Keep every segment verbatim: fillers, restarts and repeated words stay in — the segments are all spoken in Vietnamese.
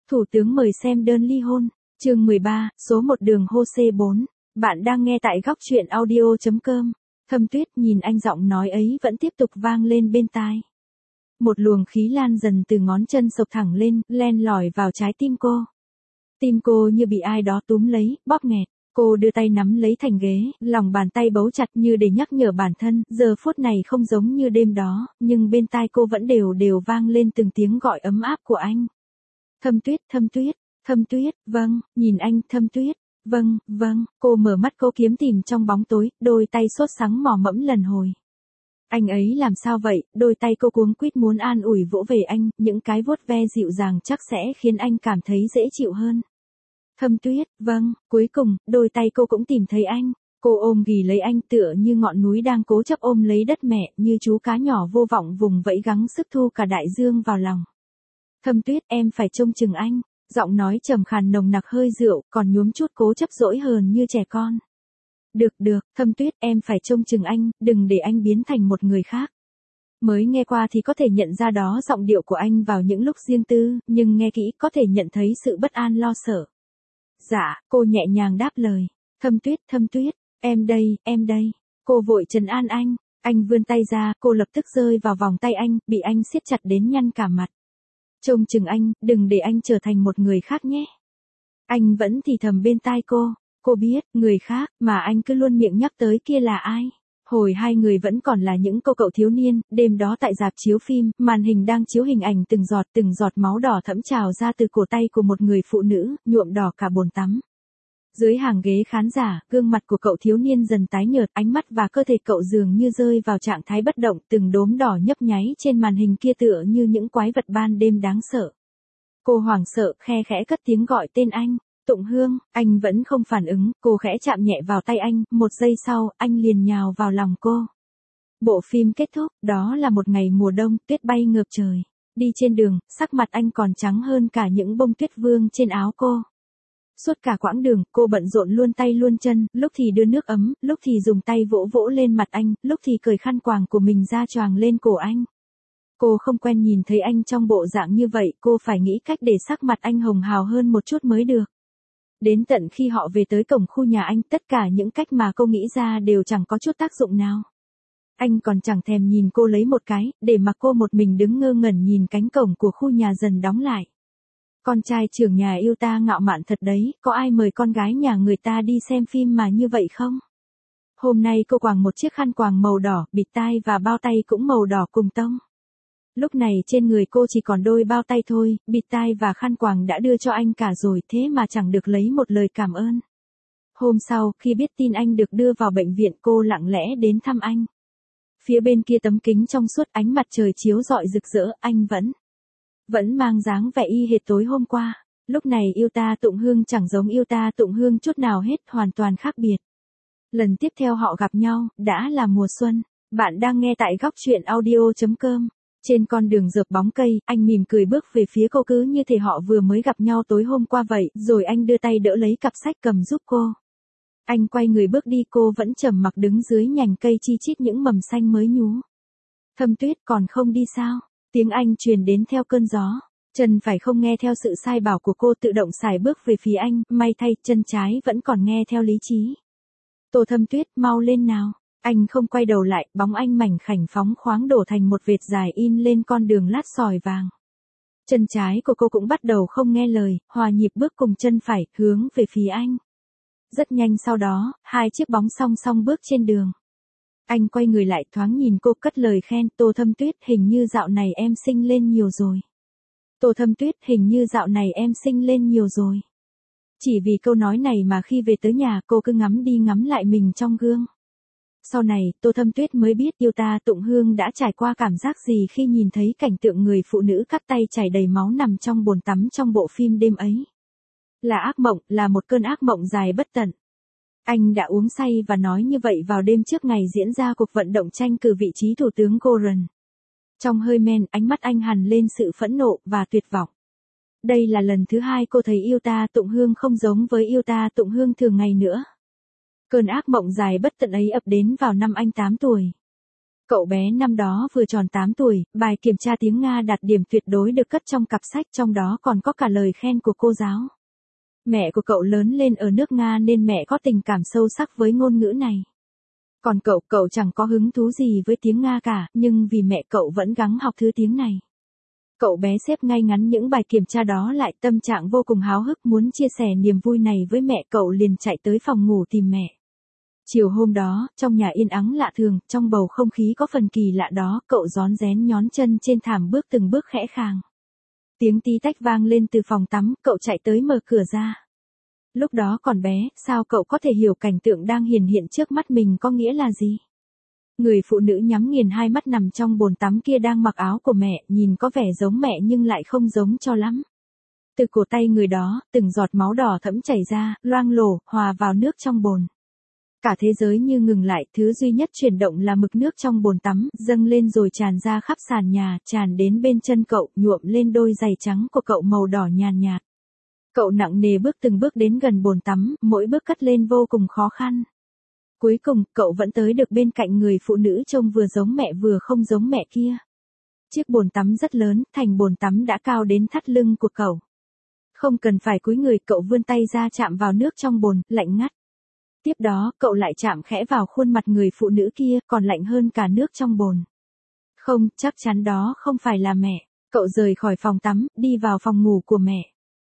Thủ tướng mời xem đơn ly hôn, chương mười ba, số một đường hô xê bốn. Bạn đang nghe tại góc truyện audio chấm com. Thâm Tuyết nhìn anh, giọng nói ấy vẫn tiếp tục vang lên bên tai. Một luồng khí lan dần từ ngón chân sộc thẳng lên, len lỏi vào trái tim cô. Tim cô như bị ai đó túm lấy, bóp nghẹt. Cô đưa tay nắm lấy thành ghế, lòng bàn tay bấu chặt như để nhắc nhở bản thân, giờ phút này không giống như đêm đó, nhưng bên tai cô vẫn đều đều vang lên từng tiếng gọi ấm áp của anh. Thâm Tuyết, Thâm Tuyết, Thâm Tuyết, vâng, nhìn anh, Thâm Tuyết, vâng, vâng, cô mở mắt cố kiếm tìm trong bóng tối, đôi tay sốt sắng mò mẫm lần hồi. Anh ấy làm sao vậy, đôi tay cô cuống quýt muốn an ủi vỗ về anh, những cái vuốt ve dịu dàng chắc sẽ khiến anh cảm thấy dễ chịu hơn. Thâm Tuyết, vâng, cuối cùng, đôi tay cô cũng tìm thấy anh. Cô ôm ghì lấy anh tựa như ngọn núi đang cố chấp ôm lấy đất mẹ, như chú cá nhỏ vô vọng vùng vẫy gắng sức thu cả đại dương vào lòng. Thâm Tuyết, em phải trông chừng anh. Giọng nói trầm khàn nồng nặc hơi rượu, còn nhuốm chút cố chấp dỗi hờn như trẻ con. Được được, Thâm Tuyết, em phải trông chừng anh, đừng để anh biến thành một người khác. Mới nghe qua thì có thể nhận ra đó giọng điệu của anh vào những lúc riêng tư, nhưng nghe kỹ có thể nhận thấy sự bất an lo sợ. Dạ, cô nhẹ nhàng đáp lời. Thâm Tuyết, Thâm Tuyết, em đây, em đây. Cô vội trấn an anh, anh vươn tay ra, cô lập tức rơi vào vòng tay anh, bị anh siết chặt đến nhăn cả mặt. Trông chừng anh, đừng để anh trở thành một người khác nhé. Anh vẫn thì thầm bên tai cô, cô biết, người khác, mà anh cứ luôn miệng nhắc tới kia là ai. Hồi hai người vẫn còn là những cô cậu thiếu niên, đêm đó tại rạp chiếu phim, màn hình đang chiếu hình ảnh từng giọt từng giọt máu đỏ thẫm trào ra từ cổ tay của một người phụ nữ, nhuộm đỏ cả bồn tắm. Dưới hàng ghế khán giả, gương mặt của cậu thiếu niên dần tái nhợt, ánh mắt và cơ thể cậu dường như rơi vào trạng thái bất động, từng đốm đỏ nhấp nháy trên màn hình kia tựa như những quái vật ban đêm đáng sợ. Cô hoảng sợ, khe khẽ cất tiếng gọi tên anh. Tụng Hương, anh vẫn không phản ứng, cô khẽ chạm nhẹ vào tay anh, một giây sau, anh liền nhào vào lòng cô. Bộ phim kết thúc, đó là một ngày mùa đông, tuyết bay ngập trời. Đi trên đường, sắc mặt anh còn trắng hơn cả những bông tuyết vương trên áo cô. Suốt cả quãng đường, cô bận rộn luôn tay luôn chân, lúc thì đưa nước ấm, lúc thì dùng tay vỗ vỗ lên mặt anh, lúc thì cởi khăn quàng của mình ra choàng lên cổ anh. Cô không quen nhìn thấy anh trong bộ dạng như vậy, cô phải nghĩ cách để sắc mặt anh hồng hào hơn một chút mới được. Đến tận khi họ về tới cổng khu nhà anh, tất cả những cách mà cô nghĩ ra đều chẳng có chút tác dụng nào. Anh còn chẳng thèm nhìn cô lấy một cái, để mặc cô một mình đứng ngơ ngẩn nhìn cánh cổng của khu nhà dần đóng lại. Con trai trưởng nhà yêu ta ngạo mạn thật đấy, có ai mời con gái nhà người ta đi xem phim mà như vậy không? Hôm nay cô quàng một chiếc khăn quàng màu đỏ, bịt tai và bao tay cũng màu đỏ cùng tông. Lúc này trên người cô chỉ còn đôi bao tay thôi, bịt tai và khăn quàng đã đưa cho anh cả rồi, thế mà chẳng được lấy một lời cảm ơn. Hôm sau, khi biết tin anh được đưa vào bệnh viện, cô lặng lẽ đến thăm anh. Phía bên kia tấm kính trong suốt, ánh mặt trời chiếu rọi rực rỡ, anh vẫn vẫn mang dáng vẻ y hệt tối hôm qua. Lúc này yêu ta Tụng Hương chẳng giống yêu ta Tụng Hương chút nào hết, hoàn toàn khác biệt. Lần tiếp theo họ gặp nhau, đã là mùa xuân. Bạn đang nghe tại góc truyện audio chấm com. Trên con đường rợp bóng cây, anh mỉm cười bước về phía cô cứ như thể họ vừa mới gặp nhau tối hôm qua vậy, rồi anh đưa tay đỡ lấy cặp sách cầm giúp cô. Anh quay người bước đi, cô vẫn trầm mặc đứng dưới nhành cây chi chít những mầm xanh mới nhú. Thâm Tuyết, còn không đi sao? Tiếng anh truyền đến theo cơn gió. Chân phải không nghe theo sự sai bảo của cô, tự động sải bước về phía anh, may thay, chân trái vẫn còn nghe theo lý trí. Tô Thâm Tuyết, mau lên nào. Anh không quay đầu lại, bóng anh mảnh khảnh phóng khoáng đổ thành một vệt dài in lên con đường lát sỏi vàng. Chân trái của cô cũng bắt đầu không nghe lời, hòa nhịp bước cùng chân phải, hướng về phía anh. Rất nhanh sau đó, hai chiếc bóng song song bước trên đường. Anh quay người lại, thoáng nhìn cô, cất lời khen, Tô Thâm Tuyết, hình như dạo này em xinh lên nhiều rồi. Tô Thâm Tuyết, hình như dạo này em xinh lên nhiều rồi. Chỉ vì câu nói này mà khi về tới nhà, cô cứ ngắm đi ngắm lại mình trong gương. Sau này, Tô Thâm Tuyết mới biết yêu ta Tụng Hương đã trải qua cảm giác gì khi nhìn thấy cảnh tượng người phụ nữ cắt tay chảy đầy máu nằm trong bồn tắm trong bộ phim đêm ấy. Là ác mộng, là một cơn ác mộng dài bất tận. Anh đã uống say và nói như vậy vào đêm trước ngày diễn ra cuộc vận động tranh cử vị trí thủ tướng Goran. Trong hơi men, ánh mắt anh hằn lên sự phẫn nộ và tuyệt vọng. Đây là lần thứ hai cô thấy yêu ta Tụng Hương không giống với yêu ta Tụng Hương thường ngày nữa. Cơn ác mộng dài bất tận ấy ập đến vào năm anh tám tuổi. Cậu bé năm đó vừa tròn tám tuổi, bài kiểm tra tiếng Nga đạt điểm tuyệt đối được cất trong cặp sách, trong đó còn có cả lời khen của cô giáo. Mẹ của cậu lớn lên ở nước Nga nên mẹ có tình cảm sâu sắc với ngôn ngữ này. Còn cậu, cậu chẳng có hứng thú gì với tiếng Nga cả, nhưng vì mẹ cậu vẫn gắng học thứ tiếng này. Cậu bé xếp ngay ngắn những bài kiểm tra đó lại, tâm trạng vô cùng háo hức muốn chia sẻ niềm vui này với mẹ. Cậu liền chạy tới phòng ngủ tìm mẹ. Chiều hôm đó, trong nhà yên ắng lạ thường, trong bầu không khí có phần kỳ lạ đó, cậu rón rén nhón chân trên thảm bước từng bước khẽ khàng. Tiếng tí tách vang lên từ phòng tắm, cậu chạy tới mở cửa ra. Lúc đó còn bé, sao cậu có thể hiểu cảnh tượng đang hiển hiện trước mắt mình có nghĩa là gì? Người phụ nữ nhắm nghiền hai mắt nằm trong bồn tắm kia đang mặc áo của mẹ, nhìn có vẻ giống mẹ nhưng lại không giống cho lắm. Từ cổ tay người đó, từng giọt máu đỏ thẫm chảy ra, loang lổ, hòa vào nước trong bồn. Cả thế giới như ngừng lại, thứ duy nhất chuyển động là mực nước trong bồn tắm, dâng lên rồi tràn ra khắp sàn nhà, tràn đến bên chân cậu, nhuộm lên đôi giày trắng của cậu màu đỏ nhàn nhạt. Cậu nặng nề bước từng bước đến gần bồn tắm, mỗi bước cất lên vô cùng khó khăn. Cuối cùng, cậu vẫn tới được bên cạnh người phụ nữ trông vừa giống mẹ vừa không giống mẹ kia. Chiếc bồn tắm rất lớn, thành bồn tắm đã cao đến thắt lưng của cậu. Không cần phải cúi người, cậu vươn tay ra chạm vào nước trong bồn, lạnh ngắt. Tiếp đó, cậu lại chạm khẽ vào khuôn mặt người phụ nữ kia, còn lạnh hơn cả nước trong bồn. Không, chắc chắn đó không phải là mẹ. Cậu rời khỏi phòng tắm, đi vào phòng ngủ của mẹ.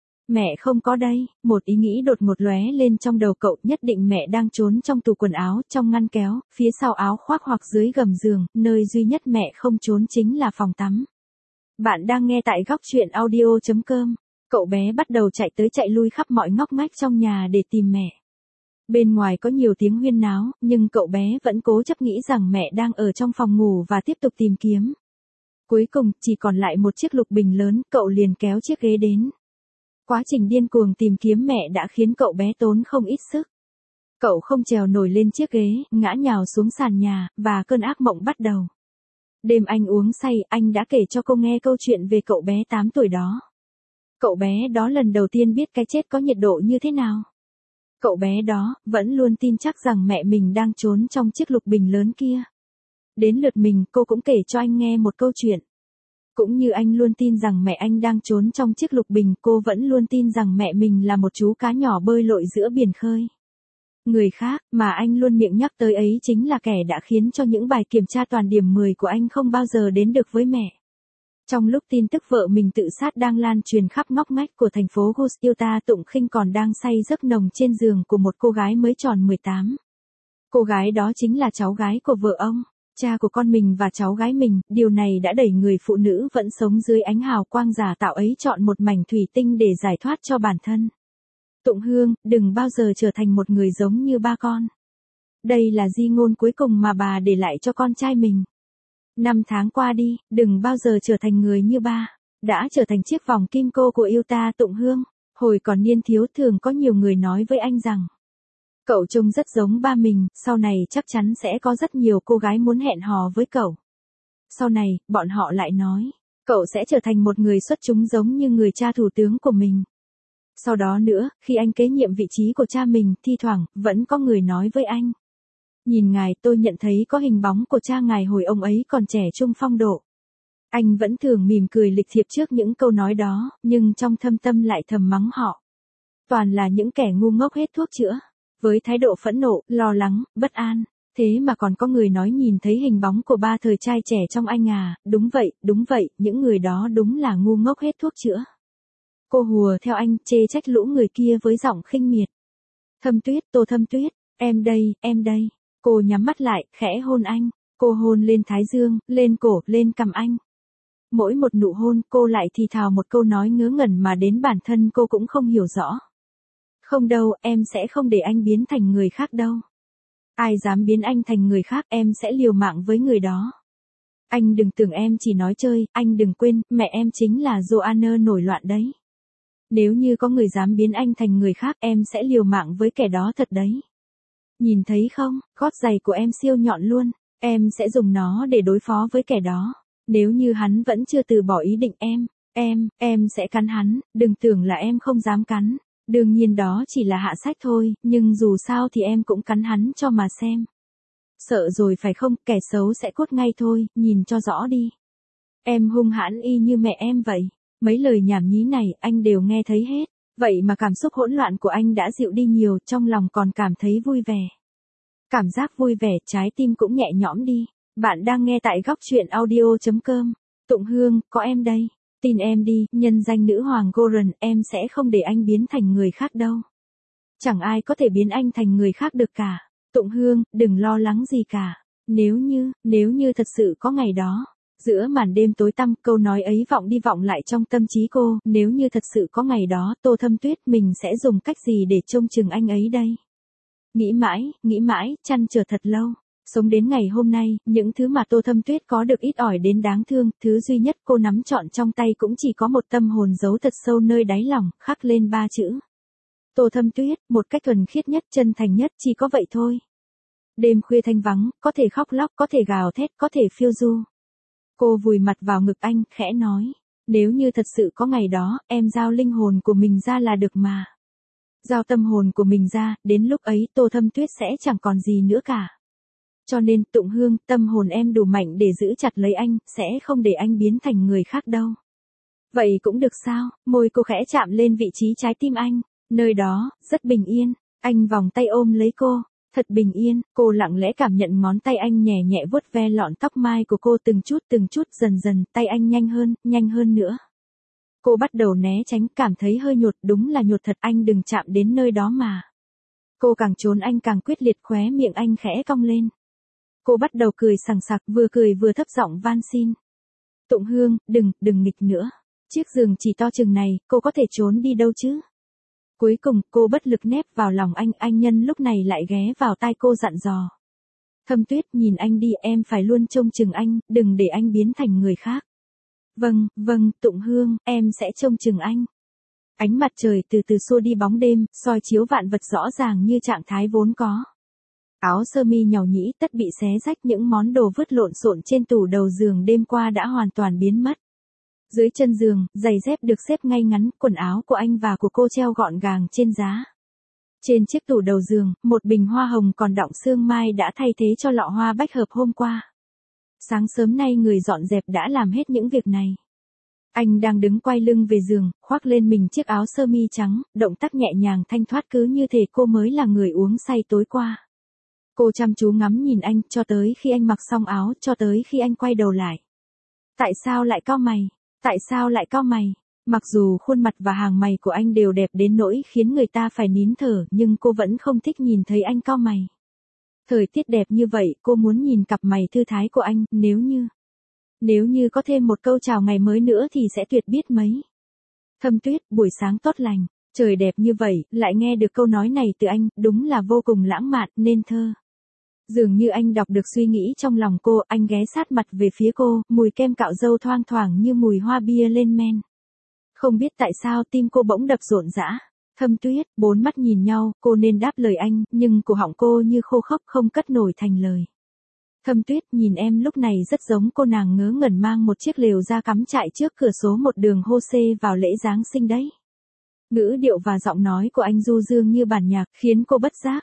Mẹ không có đây, một ý nghĩ đột ngột lóe lên trong đầu cậu, nhất định mẹ đang trốn trong tủ quần áo, trong ngăn kéo, phía sau áo khoác hoặc dưới gầm giường, nơi duy nhất mẹ không trốn chính là phòng tắm. Bạn đang nghe tại góc truyện audio chấm com. Cậu bé bắt đầu chạy tới chạy lui khắp mọi ngóc ngách trong nhà để tìm mẹ. Bên ngoài có nhiều tiếng huyên náo, nhưng cậu bé vẫn cố chấp nghĩ rằng mẹ đang ở trong phòng ngủ và tiếp tục tìm kiếm. Cuối cùng, chỉ còn lại một chiếc lục bình lớn, cậu liền kéo chiếc ghế đến. Quá trình điên cuồng tìm kiếm mẹ đã khiến cậu bé tốn không ít sức. Cậu không trèo nổi lên chiếc ghế, ngã nhào xuống sàn nhà, và cơn ác mộng bắt đầu. Đêm anh uống say, anh đã kể cho cô nghe câu chuyện về cậu bé tám tuổi đó. Cậu bé đó lần đầu tiên biết cái chết có nhiệt độ như thế nào. Cậu bé đó, vẫn luôn tin chắc rằng mẹ mình đang trốn trong chiếc lục bình lớn kia. Đến lượt mình, cô cũng kể cho anh nghe một câu chuyện. Cũng như anh luôn tin rằng mẹ anh đang trốn trong chiếc lục bình, cô vẫn luôn tin rằng mẹ mình là một chú cá nhỏ bơi lội giữa biển khơi. Người khác, mà anh luôn miệng nhắc tới ấy chính là kẻ đã khiến cho những bài kiểm tra toàn điểm mười của anh không bao giờ đến được với mẹ. Trong lúc tin tức vợ mình tự sát đang lan truyền khắp ngóc ngách của thành phố Gus, Utah, Tụng Khinh còn đang say giấc nồng trên giường của một cô gái mới tròn mười tám. Cô gái đó chính là cháu gái của vợ ông, cha của con mình và cháu gái mình. Điều này đã đẩy người phụ nữ vẫn sống dưới ánh hào quang giả tạo ấy chọn một mảnh thủy tinh để giải thoát cho bản thân. Tụng Hương, đừng bao giờ trở thành một người giống như ba con. Đây là di ngôn cuối cùng mà bà để lại cho con trai mình. Năm tháng qua đi, đừng bao giờ trở thành người như ba. Đã trở thành chiếc vòng kim cô của Utah. Tụng Hương, hồi còn niên thiếu thường có nhiều người nói với anh rằng cậu trông rất giống ba mình, sau này chắc chắn sẽ có rất nhiều cô gái muốn hẹn hò với cậu. Sau này, bọn họ lại nói, cậu sẽ trở thành một người xuất chúng giống như người cha thủ tướng của mình. Sau đó nữa, khi anh kế nhiệm vị trí của cha mình, thi thoảng, vẫn có người nói với anh. Nhìn ngài, tôi nhận thấy có hình bóng của cha ngài hồi ông ấy còn trẻ trung phong độ. Anh vẫn thường mỉm cười lịch thiệp trước những câu nói đó, nhưng trong thâm tâm lại thầm mắng họ. Toàn là những kẻ ngu ngốc hết thuốc chữa. Với thái độ phẫn nộ, lo lắng, bất an. Thế mà còn có người nói nhìn thấy hình bóng của ba thời trai trẻ trong anh à. Đúng vậy, đúng vậy, những người đó đúng là ngu ngốc hết thuốc chữa. Cô hùa theo anh, chê trách lũ người kia với giọng khinh miệt. Thâm Tuyết, Tô Thâm Tuyết, em đây, em đây. Cô nhắm mắt lại, khẽ hôn anh. Cô hôn lên thái dương, lên cổ, lên cằm anh. Mỗi một nụ hôn, cô lại thì thào một câu nói ngớ ngẩn mà đến bản thân cô cũng không hiểu rõ. Không đâu, em sẽ không để anh biến thành người khác đâu. Ai dám biến anh thành người khác, em sẽ liều mạng với người đó. Anh đừng tưởng em chỉ nói chơi, anh đừng quên, mẹ em chính là Joanna nổi loạn đấy. Nếu như có người dám biến anh thành người khác, em sẽ liều mạng với kẻ đó thật đấy. Nhìn thấy không, gót giày của em siêu nhọn luôn, em sẽ dùng nó để đối phó với kẻ đó. Nếu như hắn vẫn chưa từ bỏ ý định em, em, em sẽ cắn hắn, đừng tưởng là em không dám cắn. Đương nhiên đó chỉ là hạ sách thôi, nhưng dù sao thì em cũng cắn hắn cho mà xem. Sợ rồi phải không, kẻ xấu sẽ cốt ngay thôi, nhìn cho rõ đi. Em hung hãn y như mẹ em vậy. Mấy lời nhảm nhí này anh đều nghe thấy hết. Vậy mà cảm xúc hỗn loạn của anh đã dịu đi nhiều, trong lòng còn cảm thấy vui vẻ. Cảm giác vui vẻ, trái tim cũng nhẹ nhõm đi. Bạn đang nghe tại góc chuyện audio chấm com. Tụng Hương, có em đây. Tin em đi, nhân danh nữ hoàng Goran, em sẽ không để anh biến thành người khác đâu. Chẳng ai có thể biến anh thành người khác được cả. Tụng Hương, đừng lo lắng gì cả. Nếu như, nếu như thật sự có ngày đó. Giữa màn đêm tối tăm, câu nói ấy vọng đi vọng lại trong tâm trí cô, nếu như thật sự có ngày đó, Tô Thâm Tuyết mình sẽ dùng cách gì để trông chừng anh ấy đây? Nghĩ mãi, nghĩ mãi, chăn trở thật lâu. Sống đến ngày hôm nay, những thứ mà Tô Thâm Tuyết có được ít ỏi đến đáng thương, thứ duy nhất cô nắm trọn trong tay cũng chỉ có một tâm hồn giấu thật sâu nơi đáy lòng, khắc lên ba chữ. Tô Thâm Tuyết, một cách thuần khiết nhất, chân thành nhất, chỉ có vậy thôi. Đêm khuya thanh vắng, có thể khóc lóc, có thể gào thét, có thể phiêu du. Cô vùi mặt vào ngực anh, khẽ nói. Nếu như thật sự có ngày đó, em giao linh hồn của mình ra là được mà. Giao tâm hồn của mình ra, đến lúc ấy Tô Thâm Tuyết sẽ chẳng còn gì nữa cả. Cho nên, Tụng Hương, tâm hồn em đủ mạnh để giữ chặt lấy anh, sẽ không để anh biến thành người khác đâu. Vậy cũng được sao, môi cô khẽ chạm lên vị trí trái tim anh. Nơi đó, rất bình yên. Anh vòng tay ôm lấy cô. Thật bình yên, cô lặng lẽ cảm nhận ngón tay anh nhẹ nhẹ vuốt ve lọn tóc mai của cô từng chút từng chút, dần dần, tay anh nhanh hơn, nhanh hơn nữa. Cô bắt đầu né tránh, cảm thấy hơi nhột, đúng là nhột thật, anh đừng chạm đến nơi đó mà. Cô càng trốn anh càng quyết liệt, khóe miệng anh khẽ cong lên. Cô bắt đầu cười sằng sặc, vừa cười vừa thấp giọng van xin. Tụng Hương, đừng, đừng nghịch nữa. Chiếc giường chỉ to chừng này, cô có thể trốn đi đâu chứ? Cuối cùng, cô bất lực nép vào lòng anh, anh nhân lúc này lại ghé vào tai cô dặn dò. Thâm Tuyết, nhìn anh đi, em phải luôn trông chừng anh, đừng để anh biến thành người khác. Vâng, vâng, Tụng Hương, em sẽ trông chừng anh. Ánh mặt trời từ từ xua đi bóng đêm, soi chiếu vạn vật rõ ràng như trạng thái vốn có. Áo sơ mi nhàu nhĩ, tất bị xé rách, những món đồ vứt lộn xộn trên tủ đầu giường đêm qua đã hoàn toàn biến mất. Dưới chân giường, giày dép được xếp ngay ngắn, quần áo của anh và của cô treo gọn gàng trên giá. Trên chiếc tủ đầu giường, một bình hoa hồng còn đọng sương mai đã thay thế cho lọ hoa bách hợp hôm qua. Sáng sớm nay người dọn dẹp đã làm hết những việc này. Anh đang đứng quay lưng về giường, khoác lên mình chiếc áo sơ mi trắng, động tác nhẹ nhàng thanh thoát cứ như thể cô mới là người uống say tối qua. Cô chăm chú ngắm nhìn anh, cho tới khi anh mặc xong áo, cho tới khi anh quay đầu lại. Tại sao lại cau mày? Tại sao lại cau mày? Mặc dù khuôn mặt và hàng mày của anh đều đẹp đến nỗi khiến người ta phải nín thở, nhưng cô vẫn không thích nhìn thấy anh cau mày. Thời tiết đẹp như vậy, cô muốn nhìn cặp mày thư thái của anh, nếu như... Nếu như có thêm một câu chào ngày mới nữa thì sẽ tuyệt biết mấy. Thâm Tuyết, buổi sáng tốt lành, trời đẹp như vậy, lại nghe được câu nói này từ anh, đúng là vô cùng lãng mạn, nên thơ. Dường như anh đọc được suy nghĩ trong lòng cô, anh ghé sát mặt về phía cô, mùi kem cạo râu thoang thoảng như mùi hoa bia lên men. Không biết tại sao tim cô bỗng đập rộn rã. Thâm Tuyết, bốn mắt nhìn nhau, cô nên đáp lời anh, nhưng cổ họng cô như khô khốc không cất nổi thành lời. Thâm Tuyết, nhìn em lúc này rất giống cô nàng ngớ ngẩn mang một chiếc lều ra cắm trại trước cửa số một đường Hô-xê vào lễ Giáng sinh đấy. Ngữ điệu và giọng nói của anh du dương như bản nhạc, khiến cô bất giác.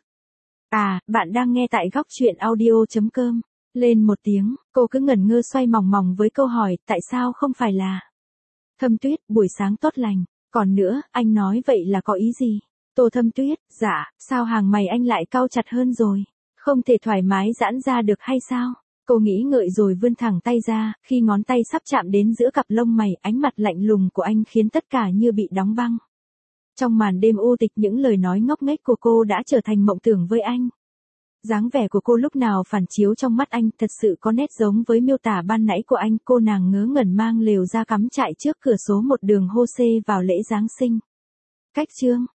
À, bạn đang nghe tại góc chuyện audio chấm com. Lên một tiếng, cô cứ ngẩn ngơ xoay mòng mòng với câu hỏi, tại sao không phải là... Thâm Tuyết, buổi sáng tốt lành. Còn nữa, anh nói vậy là có ý gì? Tô Thâm Tuyết, dạ, sao hàng mày anh lại cau chặt hơn rồi? Không thể thoải mái giãn ra được hay sao? Cô nghĩ ngợi rồi vươn thẳng tay ra, khi ngón tay sắp chạm đến giữa cặp lông mày, ánh mặt lạnh lùng của anh khiến tất cả như bị đóng băng. Trong màn đêm u tịch, những lời nói ngốc nghếch của cô đã trở thành mộng tưởng với anh. Dáng vẻ của cô lúc nào phản chiếu trong mắt anh, thật sự có nét giống với miêu tả ban nãy của anh, cô nàng ngớ ngẩn mang lều ra cắm trại trước cửa số một đường Hô-xê vào lễ Giáng sinh. Cách chương